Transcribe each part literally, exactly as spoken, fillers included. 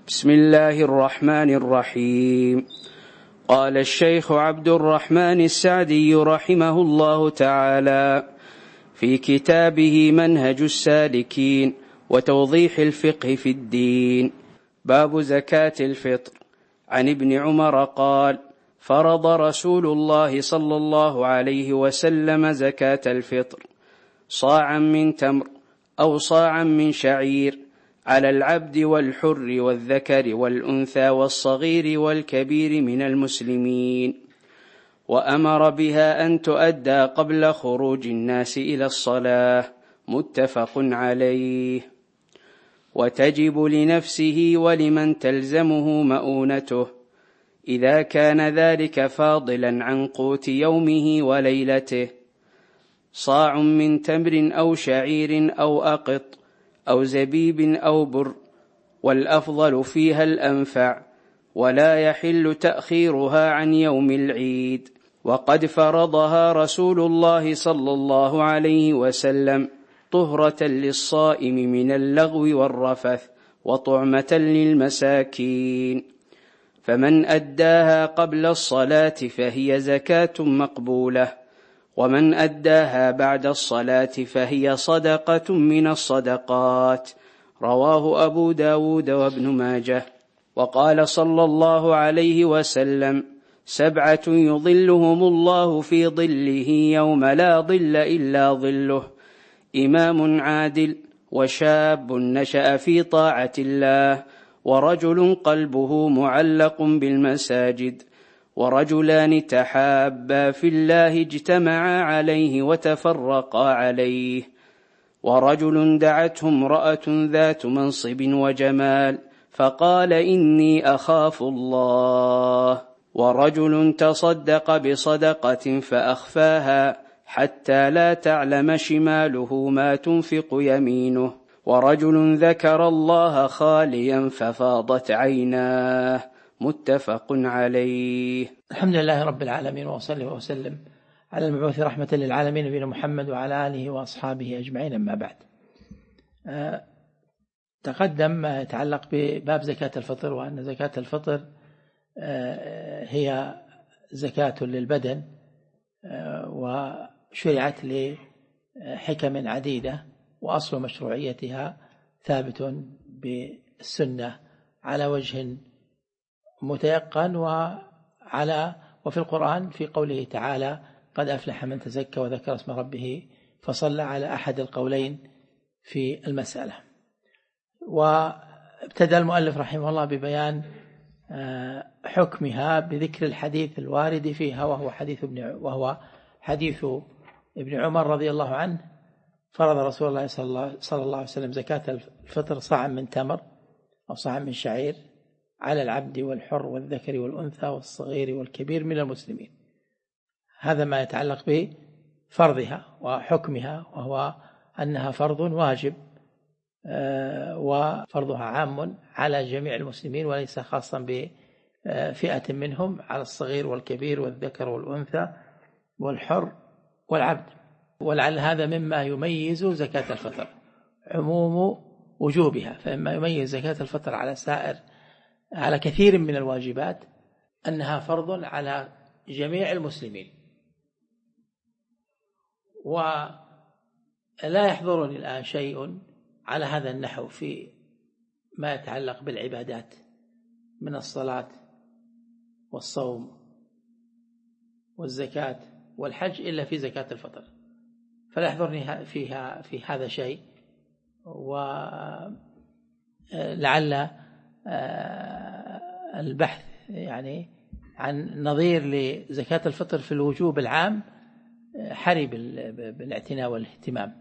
بسم الله الرحمن الرحيم. قال الشيخ عبد الرحمن السعدي رحمه الله تعالى في كتابه منهج السالكين وتوضيح الفقه في الدين: باب زكاة الفطر. عن ابن عمر قال: فرض رسول الله صلى الله عليه وسلم زكاة الفطر صاعا من تمر أو صاعا من شعير على العبد والحر والذكر والأنثى والصغير والكبير من المسلمين، وأمر بها أن تؤدى قبل خروج الناس إلى الصلاة، متفق عليه. وتجب لنفسه ولمن تلزمه مؤونته إذا كان ذلك فاضلا عن قوت يومه وليلته، صاع من تمر أو شعير أو أقط أو زبيب أو بر، والأفضل فيها الأنفع، ولا يحل تأخيرها عن يوم العيد. وقد فرضها رسول الله صلى الله عليه وسلم طهرة للصائم من اللغو والرفث وطعمة للمساكين، فمن أداها قبل الصلاة فهي زكاة مقبولة، ومن أداها بعد الصلاة فهي صدقة من الصدقات. رواه أبو داود وابن ماجه. وقال صلى الله عليه وسلم: سبعة يظلهم الله في ظله يوم لا ظل إلا ظله: إمام عادل، وشاب نشأ في طاعة الله، ورجل قلبه معلق بالمساجد، ورجلان تحابا في الله اجتمعا عليه وتفرقا عليه، ورجل دعته امرأة ذات منصب وجمال فقال: إني أخاف الله، ورجل تصدق بصدقة فأخفاها حتى لا تعلم شماله ما تنفق يمينه، ورجل ذكر الله خاليا ففاضت عيناه، متفق عليه. الحمد لله رب العالمين، وصلى وسلم على المبعوث رحمة للعالمين نبينا محمد وعلى آله وأصحابه أجمعين. أما بعد، أه تقدم ما يتعلق بباب زكاة الفطر، وأن زكاة الفطر أه هي زكاة للبدن، أه وشرعت لحكم عديدة، وأصل مشروعيتها ثابت بالسنة على وجه متيقن، وعلى وفي القرآن في قوله تعالى: قد أفلح من تزكى وذكر اسم ربه فصلى، على أحد القولين في المسألة. وابتدأ المؤلف رحمه الله ببيان حكمها بذكر الحديث الوارد فيها، وهو حديث ابن وهو حديث ابن عمر رضي الله عنه: فرض رسول الله صلى الله عليه وسلم زكاة الفطر صاعا من تمر أو صاعا من شعير على العبد والحر والذكر والأنثى والصغير والكبير من المسلمين. هذا ما يتعلق بفرضها وحكمها، وهو أنها فرض واجب، وفرضها عام على جميع المسلمين وليس خاصا بفئة منهم، على الصغير والكبير والذكر والأنثى والحر والعبد. ولعل هذا مما يميز زكاة الفطر، عموم وجوبها. فإما يميز زكاة الفطر على سائر على كثير من الواجبات أنها فرض على جميع المسلمين. ولا يحضرني الآن شيء على هذا النحو في ما يتعلق بالعبادات من الصلاة والصوم والزكاة والحج إلا في زكاة الفطر، فلا يحضرني فيها في هذا شيء. ولعل البحث يعني عن نظير لزكاة الفطر في الوجوب العام حري بالاعتناء والاهتمام،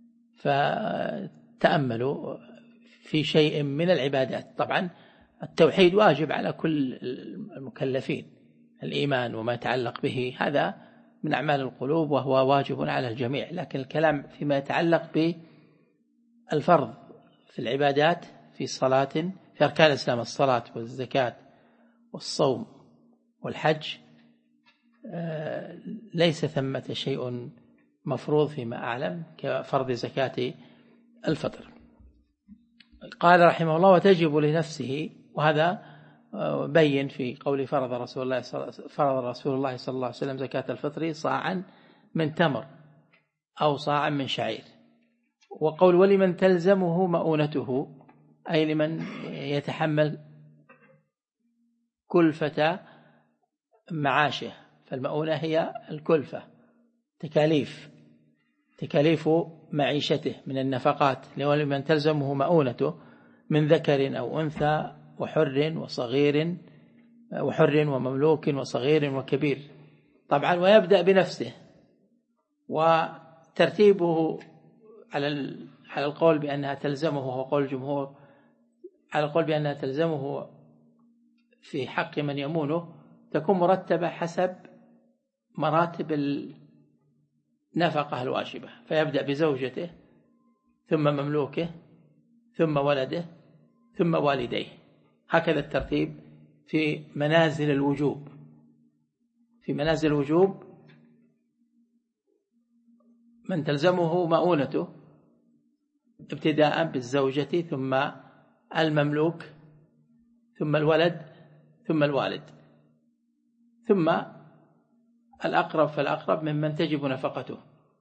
فتأملوا في شيء من العبادات. طبعا التوحيد واجب على كل المكلفين، الإيمان وما يتعلق به هذا من أعمال القلوب وهو واجب على الجميع، لكن الكلام فيما يتعلق بالفرض في العبادات في الصلاة، في أركان الإسلام: الصلاة والزكاة والصوم والحج، ليس ثمة شيء مفروض فيما أعلم كفرض زكاة الفطر. قال رحمه الله: وتجب لنفسه وهذا بين في قول فرض رسول الله فرض رسول الله صلى الله عليه وسلم زكاة الفطر صاعا من تمر أو صاعا من شعير. وقول ولمن تلزمه مؤونته أي لمن يتحمل كلفة معاشه، فالمؤونة هي الكلفة، تكاليف تكاليف معيشته من النفقات. ولمن تلزمه مؤونته من ذكر أو أنثى وحر وصغير وحر ومملوك وصغير وكبير طبعا. ويبدأ بنفسه، وترتيبه على على القول بأنها تلزمه هو قول الجمهور، على القول بأنها تلزمه في حق من يمونه تكون مرتبة حسب مراتب النفقة الواجبة، فيبدأ بزوجته ثم مملوكه ثم ولده ثم والديه، هكذا الترتيب في منازل الوجوب. في منازل الوجوب من تلزمه مؤونته ابتداء بالزوجة ثم المملوك ثم الولد ثم الوالد ثم الأقرب فالأقرب ممن تجب نفقته.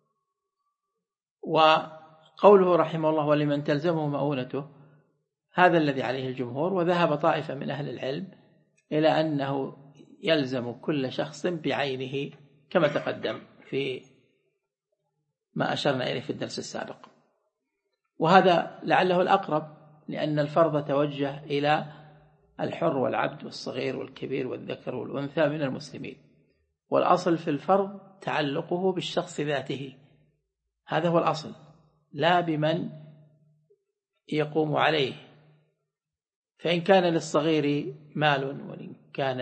وقوله رحمه الله ولمن تلزمه مؤونته هذا الذي عليه الجمهور. وذهب طائفة من أهل العلم إلى أنه يلزم كل شخص بعينه كما تقدم في ما أشرنا إليه في الدرس السابق، وهذا لعله الأقرب لأن الفرض توجه إلى الحر والعبد والصغير والكبير والذكر والأنثى من المسلمين، والأصل في الفرض تعلقه بالشخص ذاته، هذا هو الأصل، لا بمن يقوم عليه. فإن كان للصغير مال وإن كان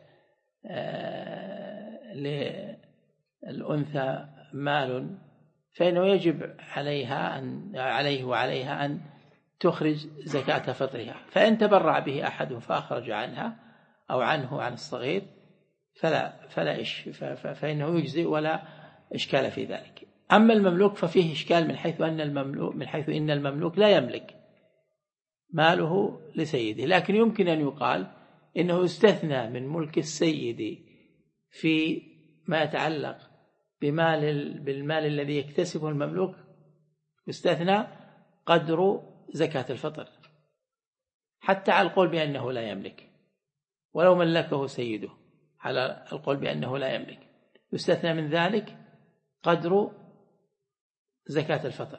للأنثى مال فإنه يجب عليها أن عليه وعليها أن تخرج زكاة فطرها. فإن تبرع به أحد فأخرج عنها أو عنه عن الصغير فلا فلا إش فإنه يجزئ ولا إشكال في ذلك. أما المملوك ففيه إشكال من حيث أن المملوك من حيث إن المملوك لا يملك ماله لسيده، لكن يمكن أن يقال إنه يستثنى من ملك السيد في ما يتعلق بمال بالمال الذي يكتسبه المملوك، يستثنى قدر زكاة الفطر حتى على القول بأنه لا يملك، ولو ملكه سيده على القول بأنه لا يملك يستثنى من ذلك قدر زكاة الفطر،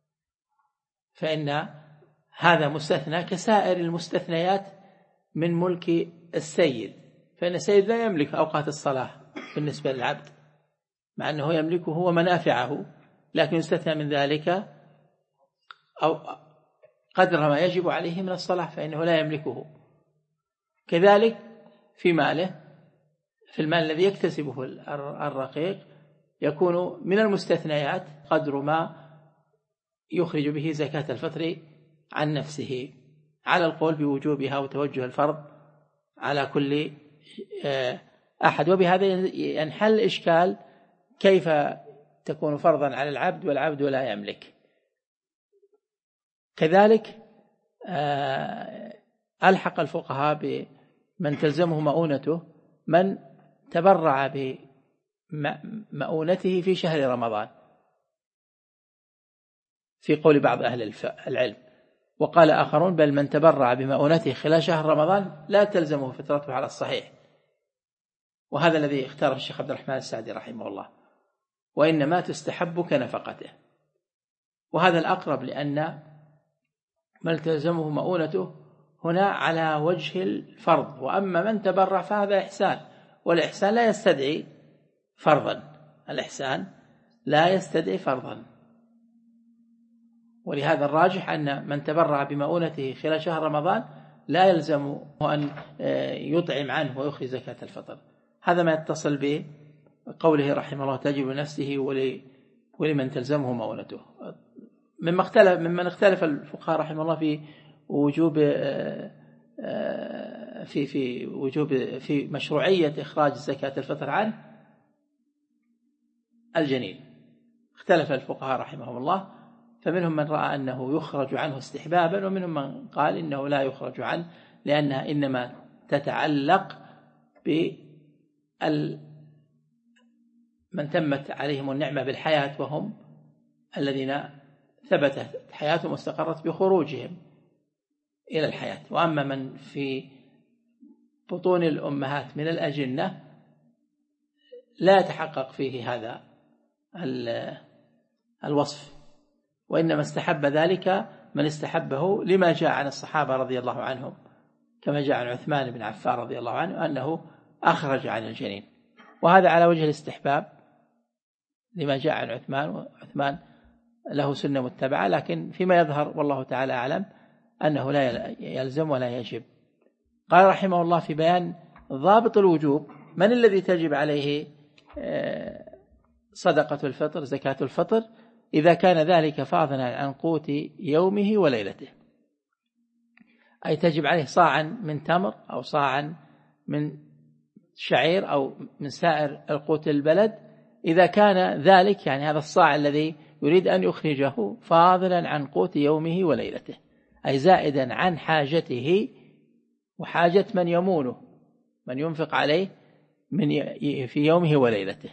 فإن هذا مستثنى كسائر المستثنيات من ملك السيد. فإن السيد لا يملك أوقات الصلاة بالنسبة للعبد مع أنه يملكه ومنافعه، لكن يستثنى من ذلك أو قدر ما يجب عليه من الصلاة فإنه لا يملكه. كذلك في ماله، في المال الذي يكتسبه الرقيق يكون من المستثنيات قدر ما يخرج به زكاة الفطر عن نفسه على القول بوجوبها وتوجه الفرض على كل أحد. وبهذا ينحل إشكال كيف تكون فرضا على العبد والعبد لا يملك. كذلك ألحق الفقهاء بمن تلزمه مؤونته من تبرع بمؤونته في شهر رمضان في قول بعض أهل العلم، وقال آخرون بل من تبرع بمؤونته خلال شهر رمضان لا تلزمه فطرته على الصحيح، وهذا الذي اختاره الشيخ عبد الرحمن السعدي رحمه الله، وإنما تستحب كنفقته. وهذا الأقرب لأن من تلزمه مؤونته هنا على وجه الفرض، وأما من تبرع فهذا إحسان، والإحسان لا يستدعي فرضا، الإحسان لا يستدعي فرضا. ولهذا الراجح أن من تبرع بمؤونته خلال شهر رمضان لا يلزم أن يطعم عنه ويخرج زكاة الفطر. هذا ما يتصل بقوله رحمه الله تجب لنفسه ولمن تلزمه مؤونته. مما اختلف ممن اختلف الفقهاء رحمه الله في وجوب في في وجوب في مشروعية إخراج زكاة الفطر عن الجنين. اختلف الفقهاء رحمهم الله، فمنهم من رأى أنه يخرج عنه استحبابا، ومنهم من قال إنه لا يخرج عنه لأنها إنما تتعلق بال من تمت عليهم النعمة بالحياة، وهم الذين ثبتت حياتهم واستقرت بخروجهم إلى الحياة. وأما من في بطون الأمهات من الأجنة لا يتحقق فيه هذا الوصف، وإنما استحب ذلك من استحبه لما جاء عن الصحابة رضي الله عنهم، كما جاء عن عثمان بن عفان رضي الله عنه أنه أخرج عن الجنين، وهذا على وجه الاستحباب لما جاء عن عثمان، وعثمان له سنة متبعة، لكن فيما يظهر والله تعالى أعلم أنه لا يلزم ولا يجب. قال رحمه الله في بيان ضابط الوجوب: من الذي تجب عليه صدقة الفطر زكاة الفطر؟ إذا كان ذلك فاضلا عن قوت يومه وليلته، أي تجب عليه صاعا من تمر أو صاعا من شعير أو من سائر القوت البلد، إذا كان ذلك يعني هذا الصاع الذي يريد أن يخرجه فاضلا عن قوت يومه وليلته، أي زائدا عن حاجته وحاجة من يمونه، من ينفق عليه من في يومه وليلته.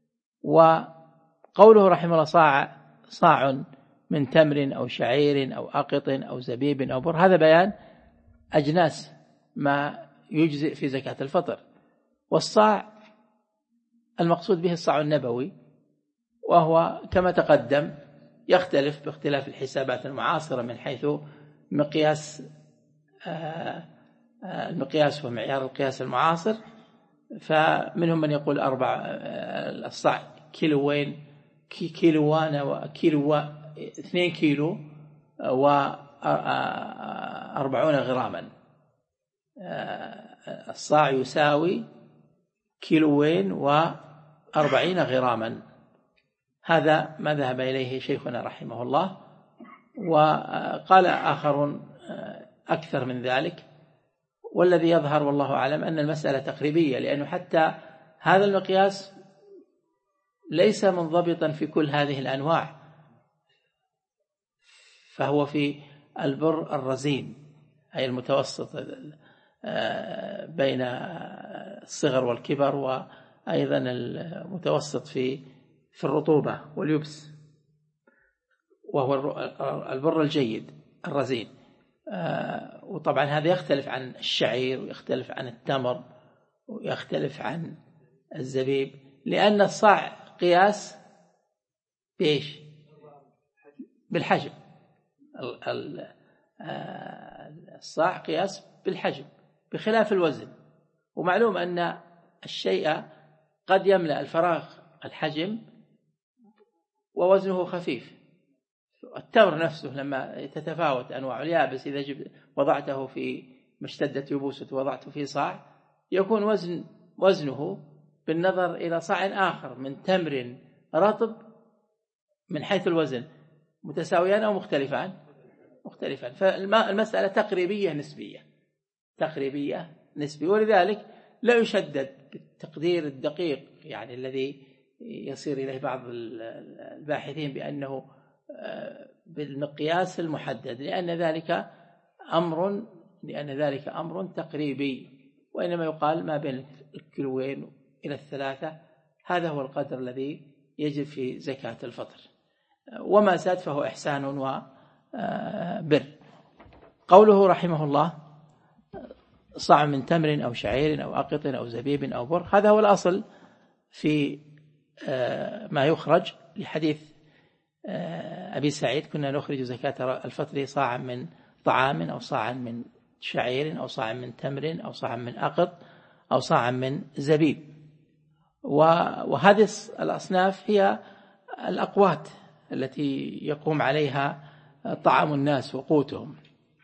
وقوله رحمه الله صاع صاع من تمر أو شعير أو أقط أو زبيب أو بر، هذا بيان أجناس ما يجزئ في زكاة الفطر. والصاع المقصود به الصاع النبوي، وهو كما تقدم يختلف باختلاف الحسابات المعاصرة من حيث مقياس المقياس ومعيار القياس المعاصر، فمنهم من يقول أربع الصاع كيلوين كيلوان وكيلو اثنين كيلو وأربعون غراما، الصاع يساوي كيلوين وأربعين غراما، هذا ما ذهب إليه شيخنا رحمه الله. وقال آخرون أكثر من ذلك، والذي يظهر والله أعلم أن المسألة تقريبية، لأنه حتى هذا المقياس ليس منضبطا في كل هذه الأنواع، فهو في البر الرزين أي المتوسط بين الصغر والكبر، وأيضا المتوسط في في الرطوبة واليبس، وهو البر الجيد الرزين. وطبعا هذا يختلف عن الشعير ويختلف عن التمر ويختلف عن الزبيب، لأن الصاع قياس بإيش؟ بالحجم. الصاع قياس بالحجم بخلاف الوزن. ومعلوم أن الشيء قد يملأ الفراغ الحجم ووزنه خفيف. التمر نفسه لما تتفاوت أنواع اليابس، إذا وضعته في مشتدة يبوسة وضعته في صاع، يكون وزن وزنه بالنظر إلى صاع آخر من تمر رطب من حيث الوزن متساويان أو مختلفان مختلفان فالمسألة تقريبية نسبية تقريبية نسبية ولذلك لا يشدد بالتقدير الدقيق يعني الذي يصير إليه بعض الباحثين بأنه بالمقياس المحدد، لأن ذلك أمر لأن ذلك أمر تقريبي، وإنما يقال ما بين الكيلوين إلى الثلاثة، هذا هو القدر الذي يجب في زكاة الفطر، وما زاد فهو إحسان وبر. قوله رحمه الله صاع من تمر أو شعير أو أقط أو زبيب أو بر، هذا هو الأصل في ما يخرج، لحديث أبي سعيد كنا نخرج زكاة الفطر صاعا من طعام أو صاعا من شعير أو صاعا من تمر أو صاعا من أقط أو صاعا من زبيب. وهذه الأصناف هي الأقوات التي يقوم عليها طعام الناس وقوتهم،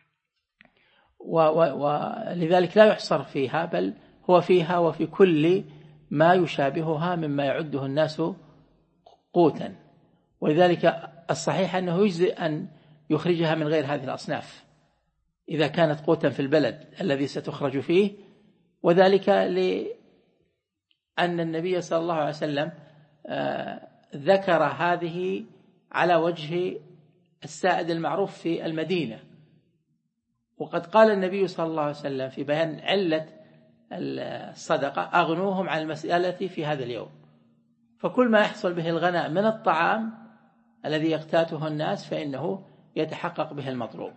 ولذلك لا يحصر فيها، بل هو فيها وفي كل ما يشابهها مما يعده الناس قوتا. ولذلك الصحيح أنه يجزئ أن يخرجها من غير هذه الأصناف إذا كانت قوتا في البلد الذي ستخرج فيه، وذلك لأن النبي صلى الله عليه وسلم ذكر هذه على وجه السائد المعروف في المدينة، وقد قال النبي صلى الله عليه وسلم في بيان علة الصدقة: أغنوهم عن المسألة في هذا اليوم. فكل ما يحصل به الغناء من الطعام الذي يقتاته الناس فإنه يتحقق به المطلوب.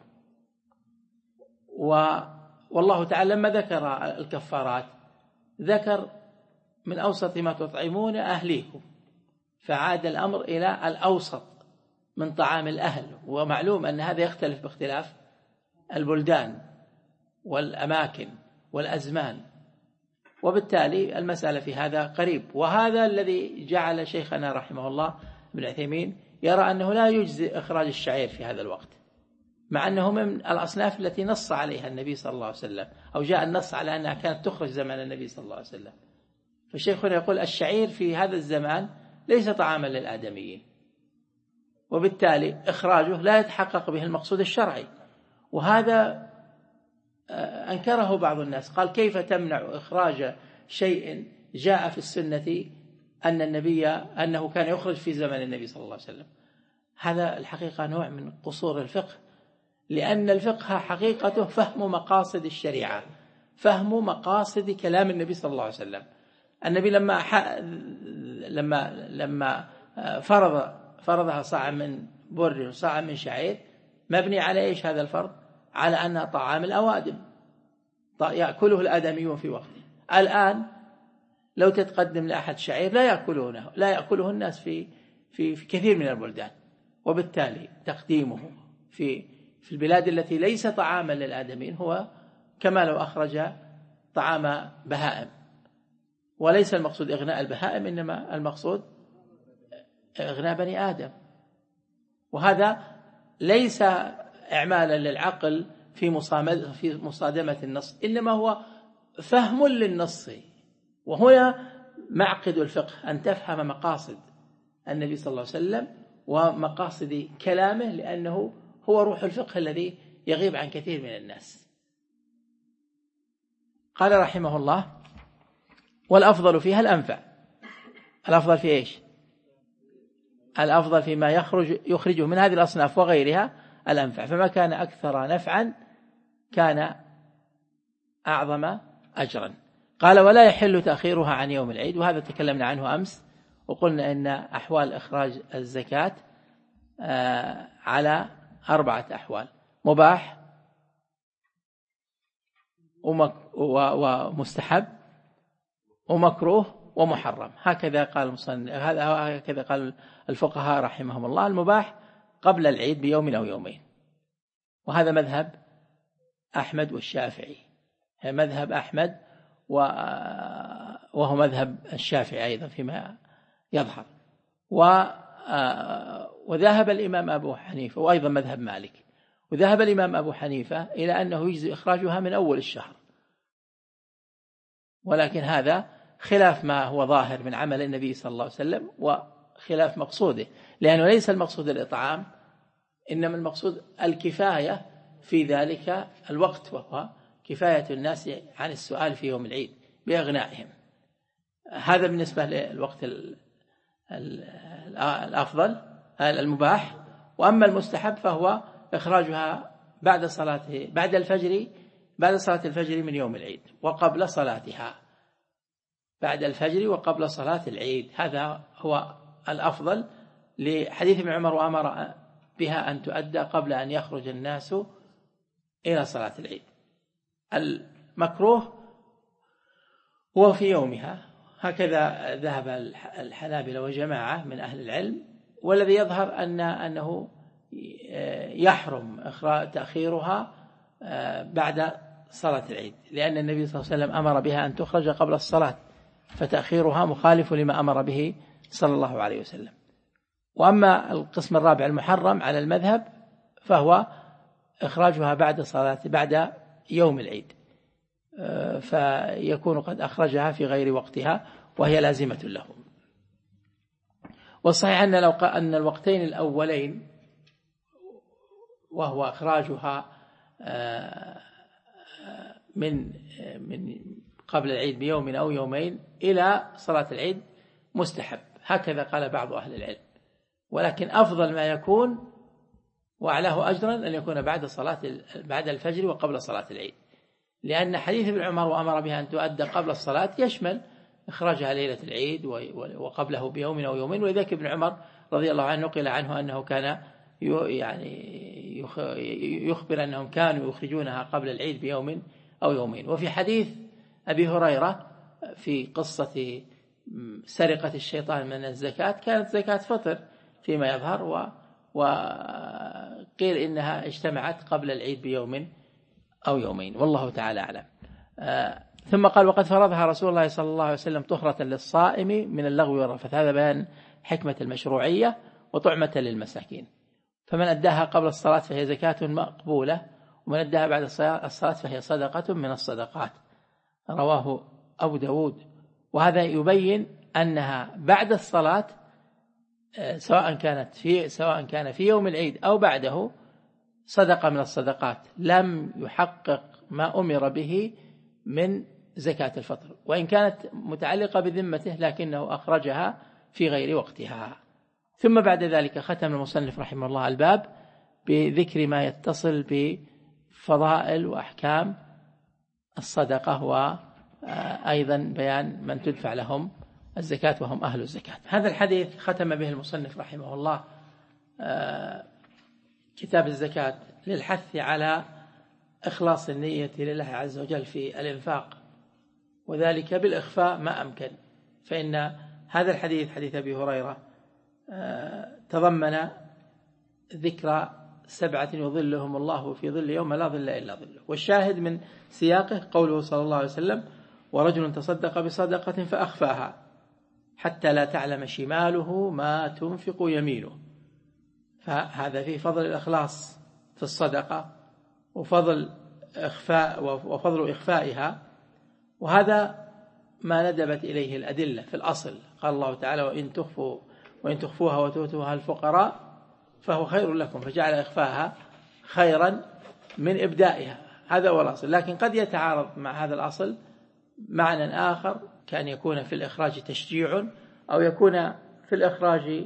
والله تعالى لما ذكر الكفارات ذكر: من أوسط ما تطعمون أهليكم، فعاد الأمر إلى الأوسط من طعام الأهل. ومعلوم أن هذا يختلف باختلاف البلدان والأماكن والأزمان، وبالتالي المسألة في هذا قريب. وهذا الذي جعل شيخنا رحمه الله ابن عثيمين يرى أنه لا يجزي إخراج الشعير في هذا الوقت، مع أنه من الأصناف التي نص عليها النبي صلى الله عليه وسلم، أو جاء النص على أنها كانت تخرج زمن النبي صلى الله عليه وسلم. فالشيخ يقول: الشعير في هذا الزمان ليس طعاما للآدميين، وبالتالي إخراجه لا يتحقق به المقصود الشرعي. وهذا أنكره بعض الناس، قال: كيف تمنع إخراج شيء جاء في السنة أن النبي أنه كان يخرج في زمن النبي صلى الله عليه وسلم؟ هذا الحقيقة نوع من قصور الفقه، لأن الفقه حقيقته فهم مقاصد الشريعة، فهم مقاصد كلام النبي صلى الله عليه وسلم. النبي لما ح... لما لما فرض فرضها صاع من بر وصاع من شعير، مبني على إيش هذا الفرض؟ على أنها طعام الأوادم يأكله الآدميون في وقته. الآن لو تتقدم لأحد شعير لا يأكلونه لا يأكله الناس في في في كثير من البلدان، وبالتالي تقديمه في في البلاد التي ليس طعاما للآدميين هو كما لو أخرج طعام بهائم. وليس المقصود إغناء البهائم، إنما المقصود إغناء بني آدم. وهذا ليس إعمالا للعقل في مصادمة النص، إنما هو فهم للنص. وهنا معقد الفقه، أن تفهم مقاصد النبي صلى الله عليه وسلم ومقاصد كلامه، لأنه هو روح الفقه الذي يغيب عن كثير من الناس. قال رحمه الله: والأفضل فيها الأنفع. الأفضل في إيش؟ الأفضل فيما يخرج يخرجه من هذه الأصناف وغيرها الأنفع، فما كان أكثر نفعا كان أعظم أجرا. قال: ولا يحل تأخيرها عن يوم العيد. وهذا تكلمنا عنه أمس، وقلنا إن أحوال إخراج الزكاة على أربعة أحوال: مباح ومستحب ومكروه ومحرم. هكذا قال المصنف، هذا هكذا قال الفقهاء رحمهم الله: المباح قبل العيد بيوم أو يومين. وهذا مذهب أحمد والشافعي، مذهب أحمد وهو مذهب الشافعي أيضا فيما يظهر. وذهب الإمام أبو حنيفة وأيضا مذهب مالك، وذهب الإمام أبو حنيفة إلى أنه يجزي إخراجها من أول الشهر، ولكن هذا خلاف ما هو ظاهر من عمل النبي صلى الله عليه وسلم وخلاف مقصوده، لأنه ليس المقصود الإطعام، إنما المقصود الكفاية في ذلك الوقت، وهو كفاية الناس عن السؤال في يوم العيد بأغنائهم. هذا بالنسبة للوقت الأفضل المباح. وأما المستحب فهو إخراجها بعد صلاة بعد الفجر بعد صلاة الفجر من يوم العيد وقبل صلاتها، بعد الفجر وقبل صلاة العيد. هذا هو الأفضل، لحديث ابن عمر: وأمر بها أن تؤدى قبل أن يخرج الناس إلى صلاة العيد. المكروه هو في يومها، هكذا ذهب الحنابلة وجماعة من أهل العلم. والذي يظهر أن أنه يحرم إخراج تأخيرها بعد صلاة العيد، لأن النبي صلى الله عليه وسلم أمر بها أن تخرج قبل الصلاة، فتأخيرها مخالف لما أمر به صلى الله عليه وسلم. وأما القسم الرابع المحرم على المذهب فهو إخراجها بعد صلاة بعد يوم العيد، فيكون قد أخرجها في غير وقتها وهي لازمة له. والصحيح أن لو أن الوقتين الأولين وهو إخراجها من من قبل العيد بيوم أو يومين إلى صلاة العيد مستحب، هكذا قال بعض أهل العلم. ولكن أفضل ما يكون وأعلاه أجرا أن يكون بعد صلاة بعد الفجر وقبل صلاة العيد، لأن حديث ابن عمر وأمر بها أن تؤدى قبل الصلاة يشمل إخراجها ليلة العيد وقبله بيوم أو يومين. ولذلك ابن عمر رضي الله عنه نقل عنه أنه كان يعني يخبر أنهم كانوا يخرجونها قبل العيد بيوم أو يومين. وفي حديث أبي هريرة في قصة سرقة الشيطان من الزكاة كانت زكاة فطر فيما يظهر، و وقيل إنها اجتمعت قبل العيد بيوم أو يومين، والله تعالى أعلم. آه ثم قال وقد فرضها رسول الله صلى الله عليه وسلم طهرة للصائم من اللغو والرفث. هذا بيان حكمة المشروعية وطعمة للمساكين. فمن أداها قبل الصلاة فهي زكاة مقبولة، ومن أداها بعد الصلاة فهي صدقة من الصدقات. رواه أبو داود. وهذا يبين أنها بعد الصلاة سواء كانت في سواء كان في يوم العيد أو بعده صدقة من الصدقات، لم يحقق ما أمر به من زكاة الفطر، وإن كانت متعلقة بذمته لكنه أخرجها في غير وقتها. ثم بعد ذلك ختم المصنف رحمه الله الباب بذكر ما يتصل بفضائل وأحكام الصدقة، وأيضا بيان من تدفع لهم الزكاة وهم أهل الزكاة. هذا الحديث ختم به المصنف رحمه الله كتاب الزكاة للحث على إخلاص النية لله عز وجل في الإنفاق، وذلك بالإخفاء ما أمكن. فإن هذا الحديث حديث أبي هريرة تضمن ذكر سبعة يظلهم الله في ظل يوم لا ظل إلا ظله. والشاهد من سياقه قوله صلى الله عليه وسلم ورجل تصدق بصدقة فأخفاها حتى لا تعلم شماله ما تنفق يمينه. فهذا فيه فضل الإخلاص في الصدقة وفضل إخفاء وفضل إخفائها، وهذا ما ندبت إليه الأدلة في الأصل. قال الله تعالى وإن تخفوا وإن تخفوها وتؤتوها الفقراء فهو خير لكم، فجعل إخفاها خيرا من إبدائها. هذا هو الأصل. لكن قد يتعارض مع هذا الأصل معنى آخر، كان يكون في الإخراج تشجيع، أو يكون في الإخراج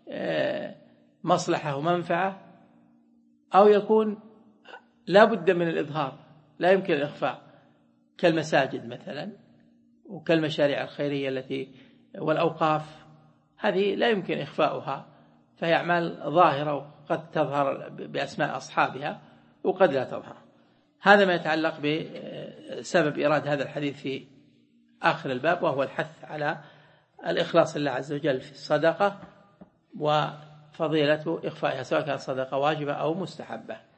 مصلحة ومنفعة، أو يكون لا بد من الإظهار لا يمكن الإخفاء، كالمساجد مثلا وكالمشاريع الخيرية التي والأوقاف، هذه لا يمكن إخفاؤها، فهي أعمال ظاهرة وقد تظهر بأسماء أصحابها وقد لا تظهر. هذا ما يتعلق بسبب إيراد هذا الحديث في آخر الباب، وهو الحث على الإخلاص لله عز وجل في الصدقة وفضيلة إخفائها، سواء كانت صدقة واجبة أو مستحبة.